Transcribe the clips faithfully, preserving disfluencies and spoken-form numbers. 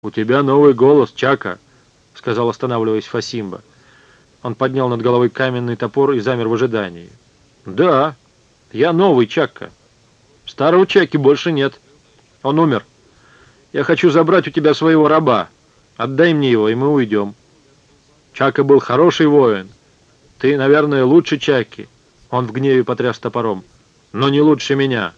«У тебя новый голос, Чака», — сказал, останавливаясь Фасимба. Он поднял над головой каменный топор и замер в ожидании. «Да, я новый Чакка. Старого Чаки больше нет. Он умер. Я хочу забрать у тебя своего раба. Отдай мне его, и мы уйдем. Чака был хороший воин. Ты, наверное, лучше Чаки». Он в гневе потряс топором. «Но не лучше меня».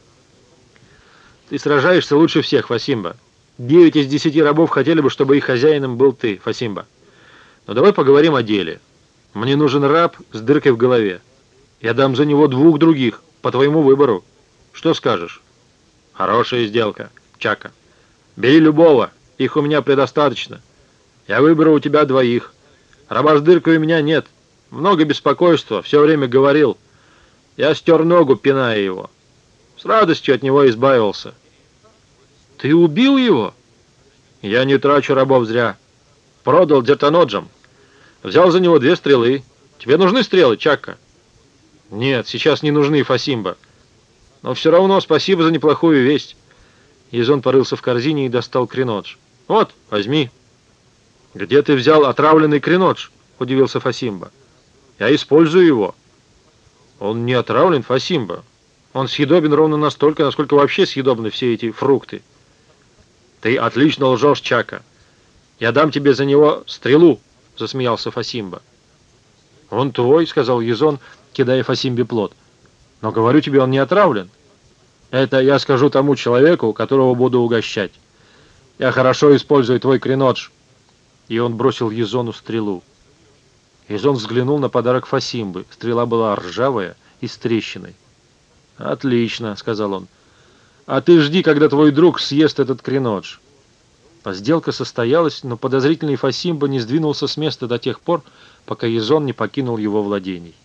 «Ты сражаешься лучше всех, Фасимба. Девять из десяти рабов хотели бы, чтобы их хозяином был ты, Фасимба. Но давай поговорим о деле. Мне нужен раб с дыркой в голове. Я дам за него двух других, по твоему выбору. Что скажешь?» «Хорошая сделка, Чака. Бери любого, их у меня предостаточно. Я выберу у тебя двоих. Раба с дыркой у меня нет. Много беспокойства, все время говорил. Я стер ногу, пиная его. С радостью от него избавился». «Ты убил его?» «Я не трачу рабов зря. Продал Дертаноджам. Взял за него две стрелы. Тебе нужны стрелы, Чакка?» «Нет, сейчас не нужны, Фасимба. Но все равно спасибо за неплохую весть». Язон порылся в корзине и достал кринодж. «Вот, возьми». «Где ты взял отравленный кринодж?» — удивился Фасимба. «Я использую его». «Он не отравлен, Фасимба. Он съедобен ровно настолько, насколько вообще съедобны все эти фрукты». «Ты отлично лжешь, Чака. Я дам тебе за него стрелу», — засмеялся Фасимба. «Он твой», — сказал Язон, кидая Фасимбе плод. «Но говорю тебе, он не отравлен. Это я скажу тому человеку, которого буду угощать. Я хорошо использую твой кринодж». И он бросил Язону стрелу. Язон взглянул на подарок Фасимбы. Стрела была ржавая и с трещиной. «Отлично», — сказал он. «А ты жди, когда твой друг съест этот кринодж». Сделка состоялась, но подозрительный Фасимба не сдвинулся с места до тех пор, пока Язон не покинул его владений.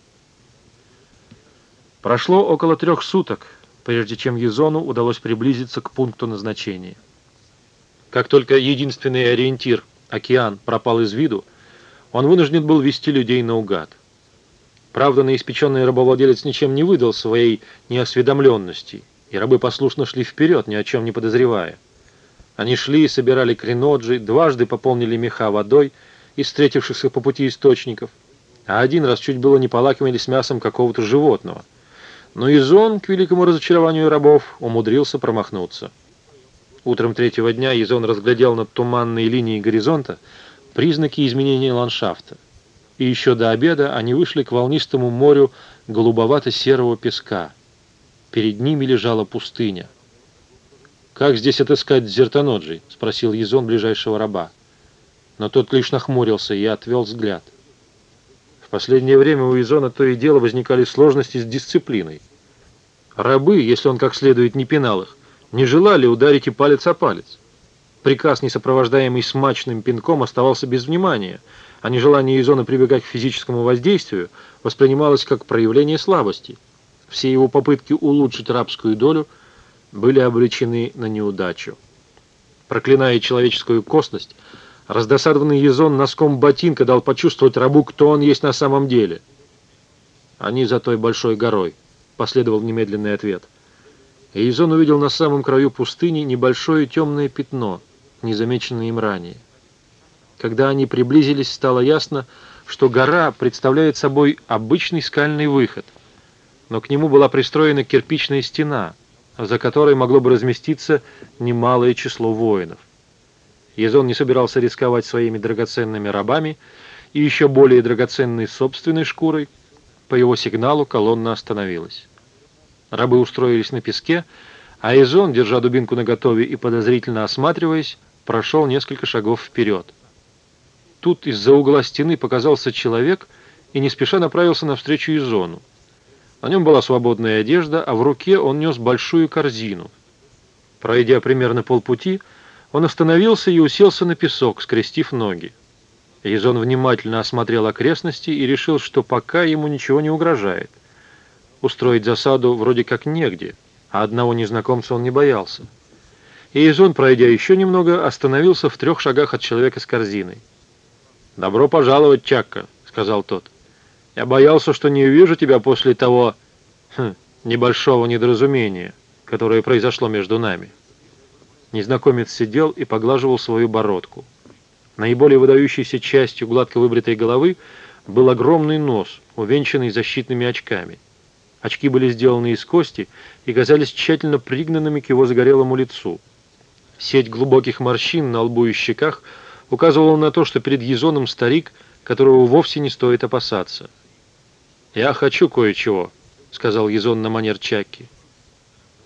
Прошло около трех суток, прежде чем Язону удалось приблизиться к пункту назначения. Как только единственный ориентир, океан, пропал из виду, он вынужден был вести людей наугад. Правда, новоиспеченный рабовладелец ничем не выдал своей неосведомленности, и рабы послушно шли вперед, ни о чем не подозревая. Они шли и собирали криноджи, дважды пополнили меха водой из встретившихся по пути источников, а один раз чуть было не полакомились мясом какого-то животного. Но Язон, к великому разочарованию рабов, умудрился промахнуться. Утром третьего дня Язон разглядел над туманной линией горизонта признаки изменения ландшафта. И еще до обеда они вышли к волнистому морю голубовато-серого песка. Перед ними лежала пустыня. «Как здесь отыскать Дзертаноджи?» — спросил Язон ближайшего раба. Но тот лишь нахмурился и отвел взгляд. В последнее время у Язона то и дело возникали сложности с дисциплиной. Рабы, если он как следует не пинал их, не желали ударить и палец о палец. Приказ, не сопровождаемый смачным пинком, оставался без внимания, а нежелание Язона прибегать к физическому воздействию воспринималось как проявление слабости. Все его попытки улучшить рабскую долю были обречены на неудачу. Проклиная человеческую косность, раздосадованный Язон носком ботинка дал почувствовать рабу, кто он есть на самом деле. «Они за той большой горой», — последовал немедленный ответ. И Язон увидел на самом краю пустыни небольшое темное пятно, незамеченное им ранее. Когда они приблизились, стало ясно, что гора представляет собой обычный скальный выход, но к нему была пристроена кирпичная стена, за которой могло бы разместиться немалое число воинов. Язон не собирался рисковать своими драгоценными рабами и еще более драгоценной собственной шкурой. По его сигналу колонна остановилась. Рабы устроились на песке, а Язон, держа дубинку наготове и подозрительно осматриваясь, прошел несколько шагов вперед. Тут из-за угла стены показался человек и не спеша направился навстречу Язону. На нем была свободная одежда, а в руке он нес большую корзину. Пройдя примерно полпути, он остановился и уселся на песок, скрестив ноги. Язон внимательно осмотрел окрестности и решил, что пока ему ничего не угрожает. Устроить засаду вроде как негде, а одного незнакомца он не боялся. И Язон, пройдя еще немного, остановился в трех шагах от человека с корзиной. «Добро пожаловать, Чакка», — сказал тот. «Я боялся, что не увижу тебя после того хм, небольшого недоразумения, которое произошло между нами». Незнакомец сидел и поглаживал свою бородку. Наиболее выдающейся частью гладко выбритой головы был огромный нос, увенчанный защитными очками. Очки были сделаны из кости и казались тщательно пригнанными к его загорелому лицу. Сеть глубоких морщин на лбу и щеках указывала на то, что перед Язоном старик, которого вовсе не стоит опасаться. «Я хочу кое-чего», — сказал Язон на манер Чакки.